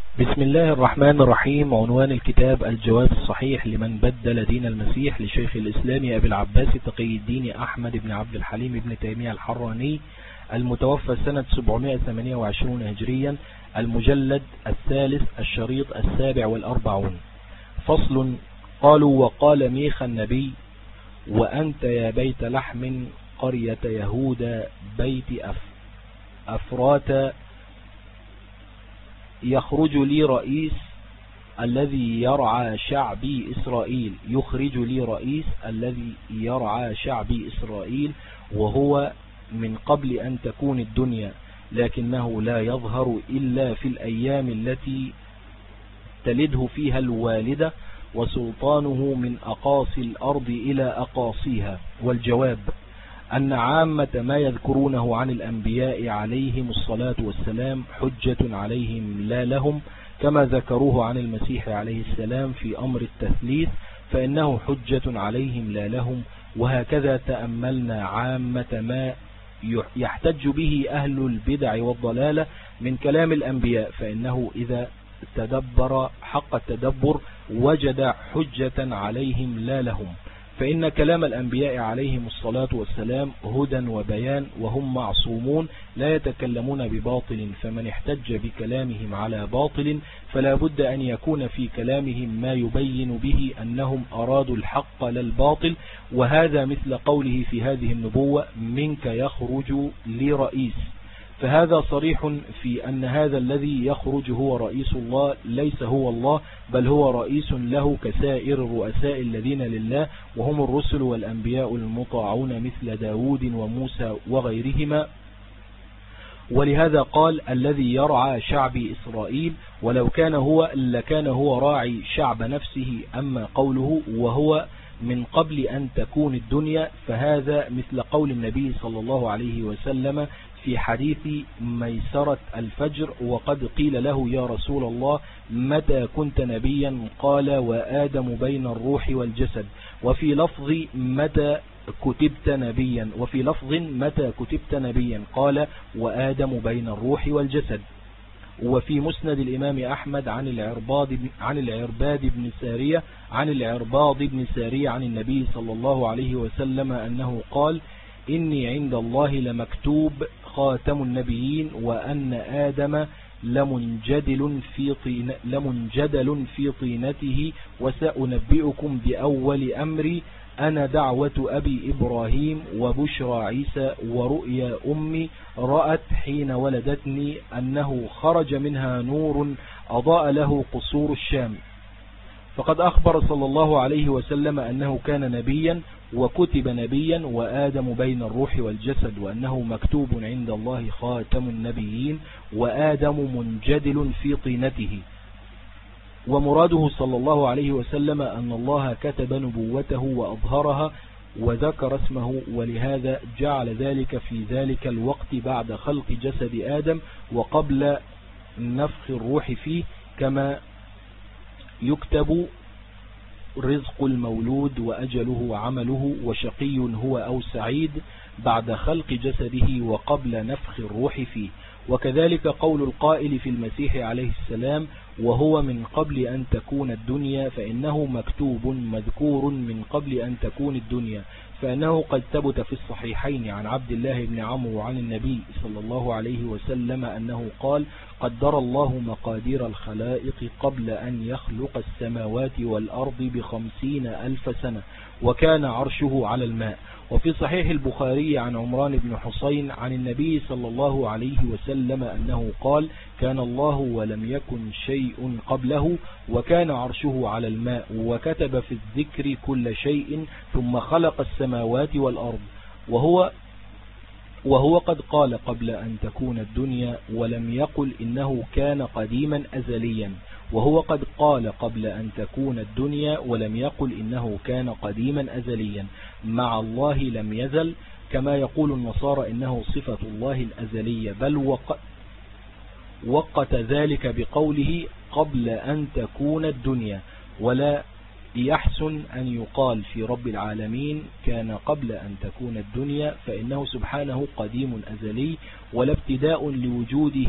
بسم الله الرحمن الرحيم. عنوان الكتاب: الجواب الصحيح لمن بدل دين المسيح، لشيخ الإسلام أبي العباس تقي الدين أحمد بن عبد الحليم بن تيمية الحراني، المتوفى سنة 728 هجريا، المجلد الثالث، الشريط 47. فصل. قالوا: وقال ميخا النبي: وأنت يا بيت لحم قرية يهودا بيت أفرات، يخرج لي رئيس الذي يرعى شعبي إسرائيل، يخرج لي رئيس الذي يرعى شعبي إسرائيل، وهو من قبل أن تكون الدنيا، لكنه لا يظهر إلا في الأيام التي تلده فيها الوالدة، وسلطانه من أقاصي الأرض إلى أقاصيها. والجواب: أن عامة ما يذكرونه عن الأنبياء عليهم الصلاة والسلام حجة عليهم لا لهم، كما ذكروه عن المسيح عليه السلام في أمر التثليث، فإنه حجة عليهم لا لهم. وهكذا تأملنا عامة ما يحتج به أهل البدع والضلالة من كلام الأنبياء، فإنه إذا تدبر حق التدبر وجد حجة عليهم لا لهم، فإن كلام الأنبياء عليهم الصلاة والسلام هدى وبيان، وهم معصومون لا يتكلمون بباطل، فمن احتج بكلامهم على باطل فلا بد أن يكون في كلامهم ما يبين به أنهم أرادوا الحق لا الباطل. وهذا مثل قوله في هذه النبوة: منك يخرج لي رئيس، فهذا صريح في أن هذا الذي يخرج هو رئيس الله، ليس هو الله، بل هو رئيس له كسائر الرؤساء الذين لله، وهم الرسل والأنبياء المطاعون مثل داود وموسى وغيرهما. ولهذا قال: الذي يرعى شعبي إسرائيل، ولو كان هو لكان هو راعي شعب نفسه. أما قوله وهو من قبل أن تكون الدنيا، فهذا مثل قول النبي صلى الله عليه وسلم في حديث ميسرة الفجر: وقد قيل له: يا رسول الله، متى كنت نبيا؟ قال: وآدم بين الروح والجسد. وفي لفظ: متى كتبت نبيا؟ وفي لفظ: متى كتبت نبيا؟ قال: وآدم بين الروح والجسد. وفي مسند الإمام أحمد عن العرباض بن سارية عن النبي صلى الله عليه وسلم أنه قال: إني عند الله لمكتوب خاتم النبيين، وأن آدم لمنجدل في طينته، وسأنبئكم بأول أمري: أنا دعوة أبي إبراهيم، وبشرى عيسى، ورؤيا أمي رأت حين ولدتني أنه خرج منها نور أضاء له قصور الشام. فقد أخبر صلى الله عليه وسلم أنه كان نبيا وكتب نبيا، وآدم بين الروح والجسد، وأنه مكتوب عند الله خاتم النبيين، وآدم منجدل في طينته. ومراده صلى الله عليه وسلم أن الله كتب نبوته وأظهرها وذكر اسمه، ولهذا جعل ذلك في ذلك الوقت بعد خلق جسد آدم وقبل نفخ الروح فيه، كما يكتب رزق المولود وأجله وعمله، وشقي هو أو سعيد، بعد خلق جسده وقبل نفخ الروح فيه. وكذلك قول القائل في المسيح عليه السلام: وهو من قبل أن تكون الدنيا، فإنه مكتوب مذكور من قبل أن تكون الدنيا، فإنه قد ثبت في الصحيحين عن عبد الله بن عمرو عن النبي صلى الله عليه وسلم أنه قال: قدر الله مقادير الخلائق قبل أن يخلق السماوات والأرض ب50,000 سنة، وكان عرشه على الماء. وفي صحيح البخاري عن عمران بن حسين عن النبي صلى الله عليه وسلم أنه قال: كان الله ولم يكن شيء قبله، وكان عرشه على الماء، وكتب في الذكر كل شيء، ثم خلق السماوات والأرض. وهو قد قال قبل أن تكون الدنيا، ولم يقل إنه كان قديما أزليا. وهو قد قال قبل أن تكون الدنيا، ولم يقل إنه كان قديما أزليا. مع الله لم يزل، كما يقول النصارى إنه صفة الله الأزلية، بل وقت ذلك بقوله: قبل أن تكون الدنيا. ولا يحسن أن يقال في رب العالمين: كان قبل أن تكون الدنيا، فإنه سبحانه قديم أزلي، ولا ابتداء لوجوده،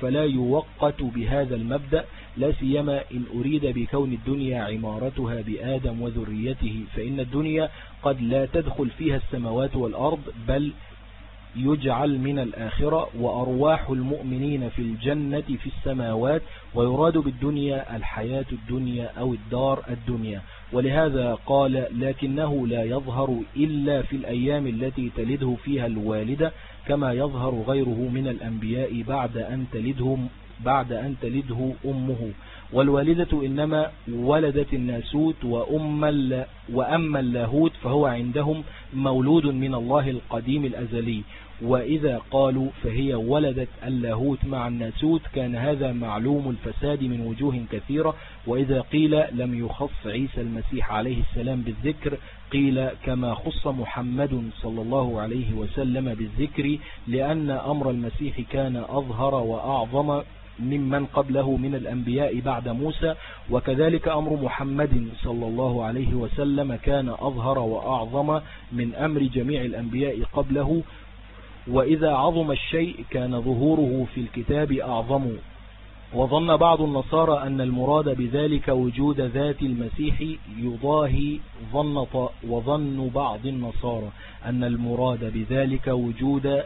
فلا يوقت بهذا المبدأ، لا سيما إن أريد بكون الدنيا عمارتها بآدم وذريته، فإن الدنيا قد لا تدخل فيها السماوات والأرض، بل يجعل من الآخرة، وأرواح المؤمنين في الجنة في السماوات، ويراد بالدنيا الحياة الدنيا أو الدار الدنيا. ولهذا قال: لكنه لا يظهر إلا في الأيام التي تلده فيها الوالدة، كما يظهر غيره من الأنبياء بعد أن تلده أمه. والوالدة إنما ولدت الناسوت، وأما اللاهوت فهو عندهم مولود من الله القديم الأزلي. وإذا قالوا فهي ولدت اللاهوت مع الناسوت كان هذا معلوم الفساد من وجوه كثيرة. وإذا قيل لم يخص عيسى المسيح عليه السلام بالذكر، قيل كما خص محمد صلى الله عليه وسلم بالذكر، لأن أمر المسيح كان أظهر وأعظم ممن قبله من الأنبياء بعد موسى، وكذلك أمر محمد صلى الله عليه وسلم كان أظهر وأعظم من أمر جميع الأنبياء قبله. وإذا عظم الشيء كان ظهوره في الكتاب أعظم. وظن بعض النصارى أن المراد بذلك وجود ذات المسيح يضاهي وظن بعض النصارى أن المراد بذلك وجود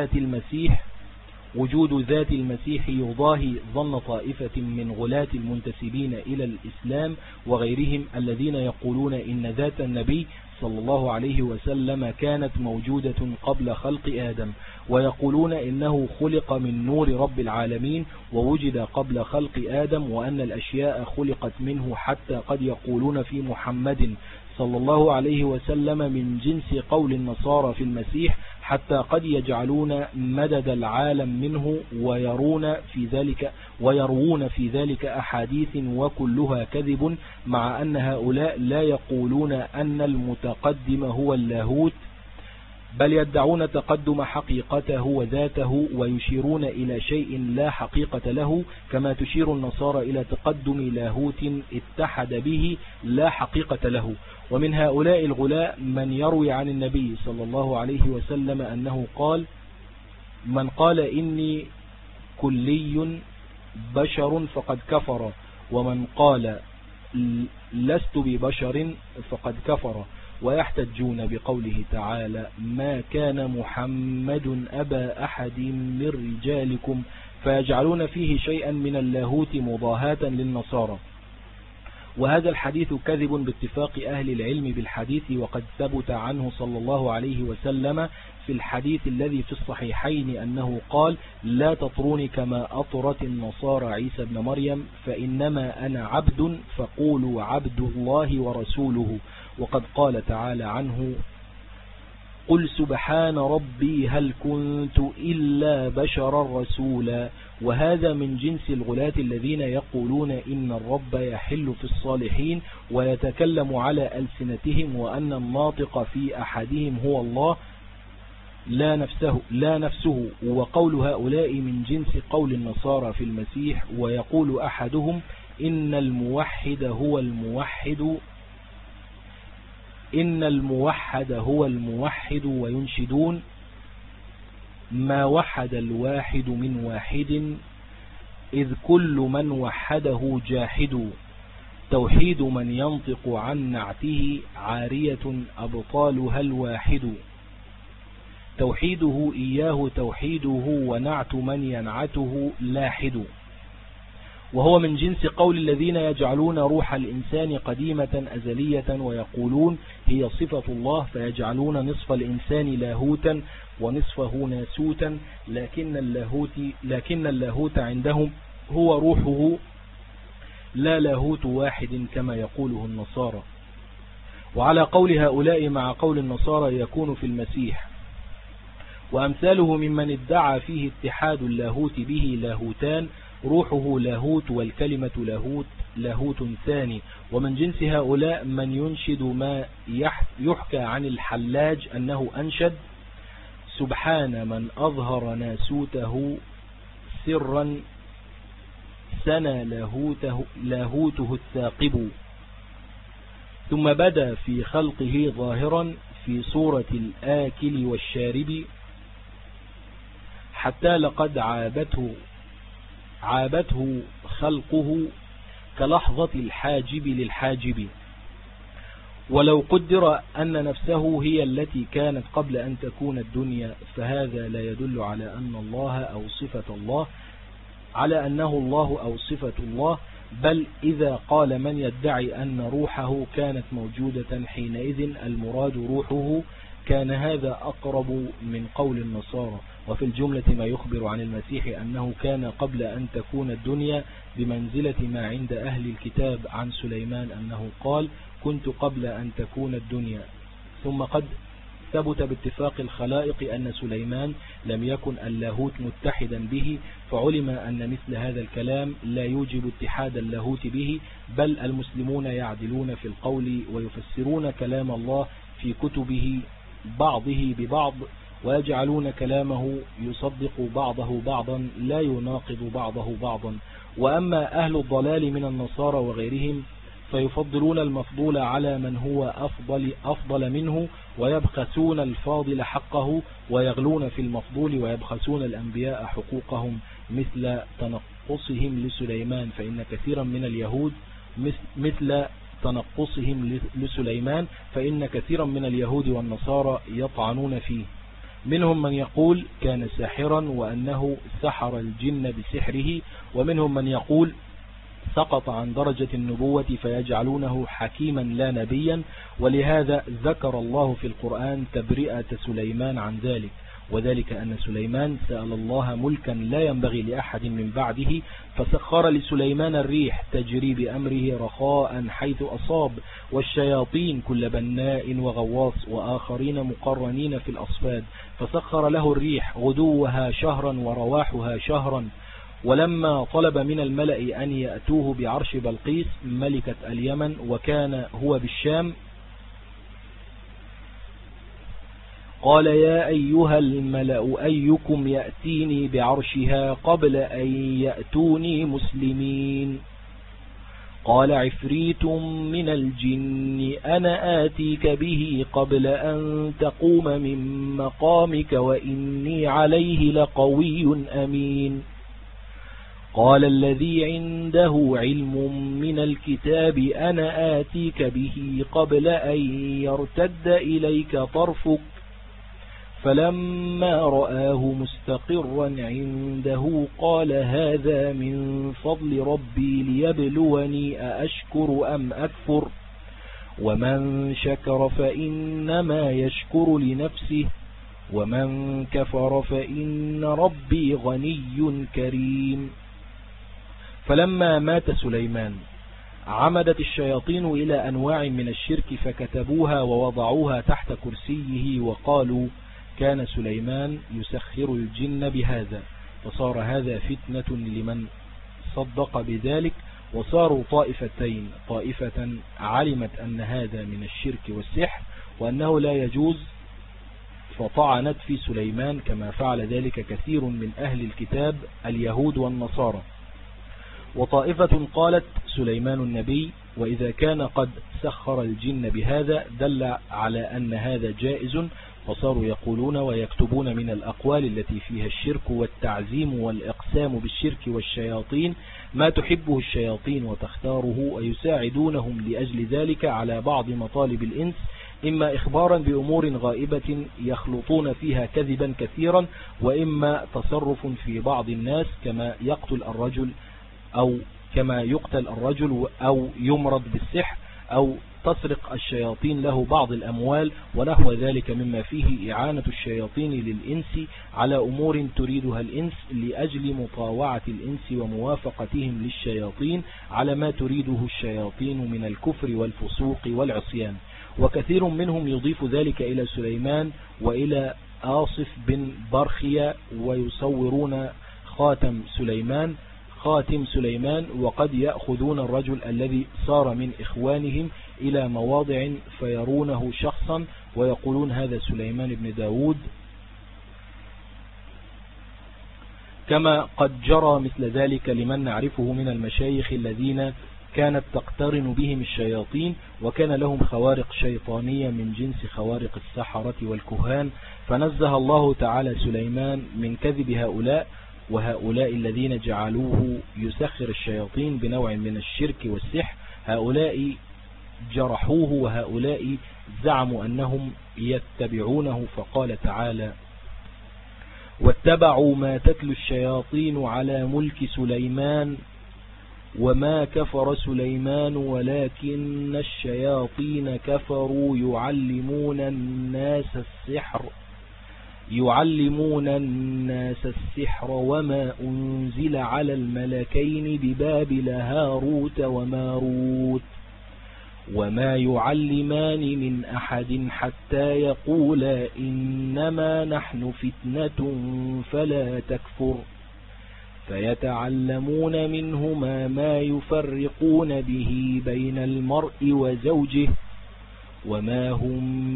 ذات المسيح يضاهي ظن طائفة من غلاة المنتسبين إلى الإسلام وغيرهم، الذين يقولون إن ذات النبي صلى الله عليه وسلم كانت موجودة قبل خلق آدم، ويقولون إنه خلق من نور رب العالمين ووجد قبل خلق آدم، وأن الأشياء خلقت منه، حتى قد يقولون في محمد صلى الله عليه وسلم من جنس قول النصارى في المسيح، حتى قد يجعلون مدد العالم منه، ويروون في ذلك أحاديث وكلها كذب، مع أن هؤلاء لا يقولون أن المتقدم هو اللاهوت، بل يدعون تقدم حقيقته وذاته، ويشيرون إلى شيء لا حقيقة له، كما تشير النصارى إلى تقدم لاهوت اتحد به لا حقيقة له. ومن هؤلاء الغلاء من يروي عن النبي صلى الله عليه وسلم أنه قال: من قال إني كلي بشر فقد كفر، ومن قال لست ببشر فقد كفر. ويحتجون بقوله تعالى: ما كان محمد أبا أحد من رجالكم، فيجعلون فيه شيئا من اللاهوت مضاهاة للنصارى. وهذا الحديث كذب باتفاق أهل العلم بالحديث، وقد ثبت عنه صلى الله عليه وسلم في الحديث الذي في الصحيحين أنه قال: لا تطروني كما أطرت النصارى عيسى بن مريم، فإنما أنا عبد فقولوا عبد الله ورسوله. وقد قال تعالى عنه: قل سبحان ربي هل كنت إلا بشرا رسولا. وهذا من جنس الغلاة الذين يقولون إن الرب يحل في الصالحين ويتكلم على ألسنتهم، وأن الناطق في أحدهم هو الله لا نفسه. وقول هؤلاء من جنس قول النصارى في المسيح. ويقول أحدهم: إن الموحد هو الموحد، وينشدون: ما وحد الواحد من واحد، إذ كل من وحده جاحد. توحيد من ينطق عن نعته، عارية أبطالها الواحد. توحيده إياه توحيده، ونعت من ينعته لاحد. وهو من جنس قول الذين يجعلون روح الإنسان قديمة أزلية، ويقولون هي صفة الله، فيجعلون نصف الإنسان لاهوتا ونصفه ناسوتا، لكن اللاهوت عندهم هو روحه لا لاهوت واحد كما يقوله النصارى. وعلى قول هؤلاء مع قول النصارى يكون في المسيح وأمثاله ممن ادعى فيه اتحاد اللاهوت به لاهوتان، روحه لاهوت والكلمة لاهوت ثاني. ومن جنس هؤلاء من ينشد ما يحكى عن الحلاج أنه أنشد: سبحان من أظهر ناسوته سرا سنى لاهوته الثاقب، ثم بدا في خلقه ظاهرا في صورة الآكل والشارب، حتى لقد عابته عابته خلقه كلحظة الحاجب للحاجب. ولو قدر أن نفسه هي التي كانت قبل أن تكون الدنيا، فهذا لا يدل على أن الله أو صفة الله على أنه الله أو صفة الله، بل إذا قال من يدعي أن روحه كانت موجودة حينئذ المراد روحه، كان هذا أقرب من قول النصارى. وفي الجملة ما يخبر عن المسيح أنه كان قبل أن تكون الدنيا بمنزلة ما عند أهل الكتاب عن سليمان أنه قال كنت قبل أن تكون الدنيا. ثم قد ثبت باتفاق الخلائق أن سليمان لم يكن اللاهوت متحدا به، فعلم أن مثل هذا الكلام لا يوجب اتحاد اللاهوت به، بل المسلمون يعدلون في القول ويفسرون كلام الله في كتبه بعضه ببعض، ويجعلون كلامه يصدق بعضه بعضا لا يناقض بعضه بعضا. وأما أهل الضلال من النصارى وغيرهم فيفضلون المفضول على من هو أفضل منه، ويبخسون الفاضل حقه، ويغلون في المفضول، ويبخسون الأنبياء حقوقهم مثل تنقصهم لسليمان، فإن كثيرا من اليهود فإن كثيرا من اليهود والنصارى يطعنون فيه. منهم من يقول كان ساحرا وأنه سحر الجن بسحره، ومنهم من يقول سقط عن درجة النبوة فيجعلونه حكيما لا نبيا، ولهذا ذكر الله في القرآن تبرئة سليمان عن ذلك، وذلك أن سليمان سأل الله ملكا لا ينبغي لأحد من بعده، فسخر لسليمان الريح تجري بأمره رخاء حيث أصاب، والشياطين كل بناء وغواص، وآخرين مقرنين في الأصفاد، فسخر له الريح غدوها شهرا ورواحها شهرا. ولما طلب من الملأ أن يأتوه بعرش بلقيس ملكة اليمن وكان هو بالشام، قال يا أيها الملأ أيكم يأتيني بعرشها قبل أن يأتوني مسلمين؟ قال عفريت من الجن أنا آتيك به قبل أن تقوم من مقامك وإني عليه لقوي أمين. قال الذي عنده علم من الكتاب أنا آتيك به قبل أن يرتد إليك طرفك، فلما رآه مستقرا عنده قال هذا من فضل ربي ليبلوني أأشكر أم أكفر، ومن شكر فإنما يشكر لنفسه، ومن كفر فإن ربي غني كريم. فلما مات سليمان عمدت الشياطين إلى أنواع من الشرك فكتبوها ووضعوها تحت كرسيه، وقالوا كان سليمان يسخر الجن بهذا، فصار هذا فتنة لمن صدق بذلك، وصاروا طائفتين، طائفة علمت أن هذا من الشرك والسحر وأنه لا يجوز فطعنت في سليمان، كما فعل ذلك كثير من أهل الكتاب اليهود والنصارى. وطائفة قالت سليمان النبي، وإذا كان قد سخر الجن بهذا دل على أن هذا جائز، فصاروا يقولون ويكتبون من الأقوال التي فيها الشرك والتعزيم والإقسام بالشرك والشياطين ما تحبه الشياطين وتختاره، ويساعدونهم لأجل ذلك على بعض مطالب الإنس، إما إخبارا بأمور غائبة يخلطون فيها كذبا كثيرا، وإما تصرف في بعض الناس كما يقتل الرجل أو يمرض بالسحر، أو تسرق الشياطين له بعض الأموال ونحو ذلك، مما فيه إعانة الشياطين للإنس على أمور تريدها الإنس لأجل مطاوعة الإنس وموافقتهم للشياطين على ما تريده الشياطين من الكفر والفسوق والعصيان. وكثير منهم يضيف ذلك إلى سليمان وإلى آصف بن برخيا، ويصورون خاتم سليمان، وقد يأخذون الرجل الذي صار من إخوانهم إلى مواضع فيرونه شخصا ويقولون هذا سليمان بن داود، كما قد جرى مثل ذلك لمن نعرفه من المشايخ الذين كانت تقترن بهم الشياطين، وكان لهم خوارق شيطانية من جنس خوارق السحرة والكهان، فنزه الله تعالى سليمان من كذب هؤلاء، وهؤلاء الذين جعلوه يسخر الشياطين بنوع من الشرك والسحر، هؤلاء جرحوه، وهؤلاء زعموا أنهم يتبعونه. فقال تعالى: واتبعوا ما تتلو الشياطين على ملك سليمان وما كفر سليمان ولكن الشياطين كفروا يعلمون الناس السحر وما أنزل على الملكين ببابل هاروت وماروت وما يعلمان من أحد حتى يقولا إنما نحن فتنة فلا تكفر فيتعلمون منهما ما يفرقون به بين المرء وزوجه وما هم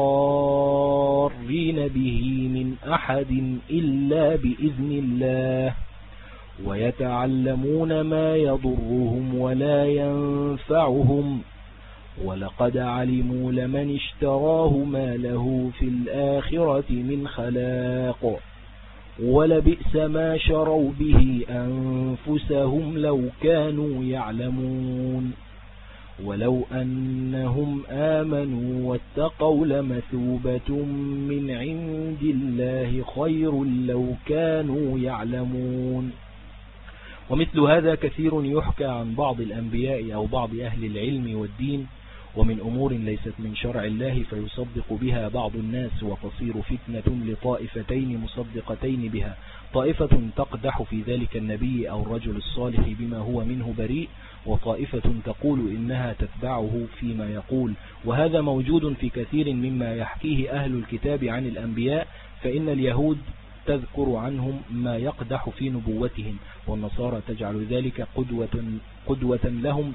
بضارين به من أحد إلا بإذن الله ويتعلمون ما يضرهم ولا ينفعهم ولقد علموا لمن اشتراه ما له في الآخرة من خلاق ولبئس ما شروا به أنفسهم لو كانوا يعلمون ولو أنهم آمنوا واتقوا لمثوبة من عند الله خير لو كانوا يعلمون. ومثل هذا كثير يحكى عن بعض الأنبياء أو بعض أهل العلم والدين ومن أمور ليست من شرع الله فيصدق بها بعض الناس وتصير فتنة لطائفتين مصدقتين بها، طائفة تقدح في ذلك النبي أو الرجل الصالح بما هو منه بريء، وطائفة تقول إنها تتبعه فيما يقول. وهذا موجود في كثير مما يحكيه أهل الكتاب عن الأنبياء، فإن اليهود تذكر عنهم ما يقدح في نبوتهم، والنصارى تجعل ذلك قدوة لهم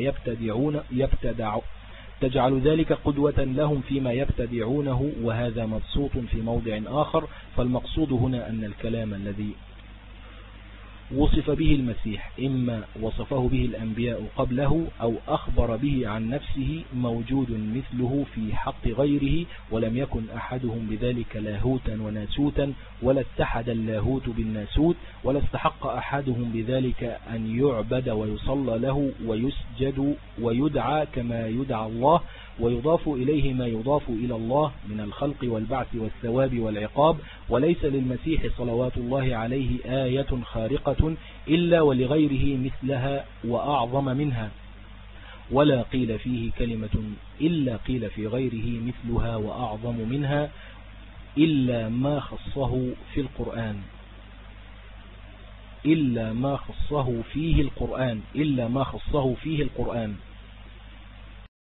فيما يبتدعونه، وهذا مبسوط في موضع آخر. فالمقصود هنا أن الكلام الذي وصف به المسيح إما وصفه به الأنبياء قبله أو أخبر به عن نفسه موجود مثله في حق غيره، ولم يكن أحدهم بذلك لاهوتا وناسوتا، ولا اتحد اللاهوت بالناسوت، ولا استحق أحدهم بذلك أن يعبد ويصلى له ويسجد ويدعى كما يدعى الله، ويضاف إليه ما يضاف إلى الله من الخلق والبعث والثواب والعقاب. وليس للمسيح صلوات الله عليه آية خارقة إلا ولغيره مثلها وأعظم منها، ولا قيل فيه كلمة إلا قيل في غيره مثلها وأعظم منها إلا ما خصه فيه القرآن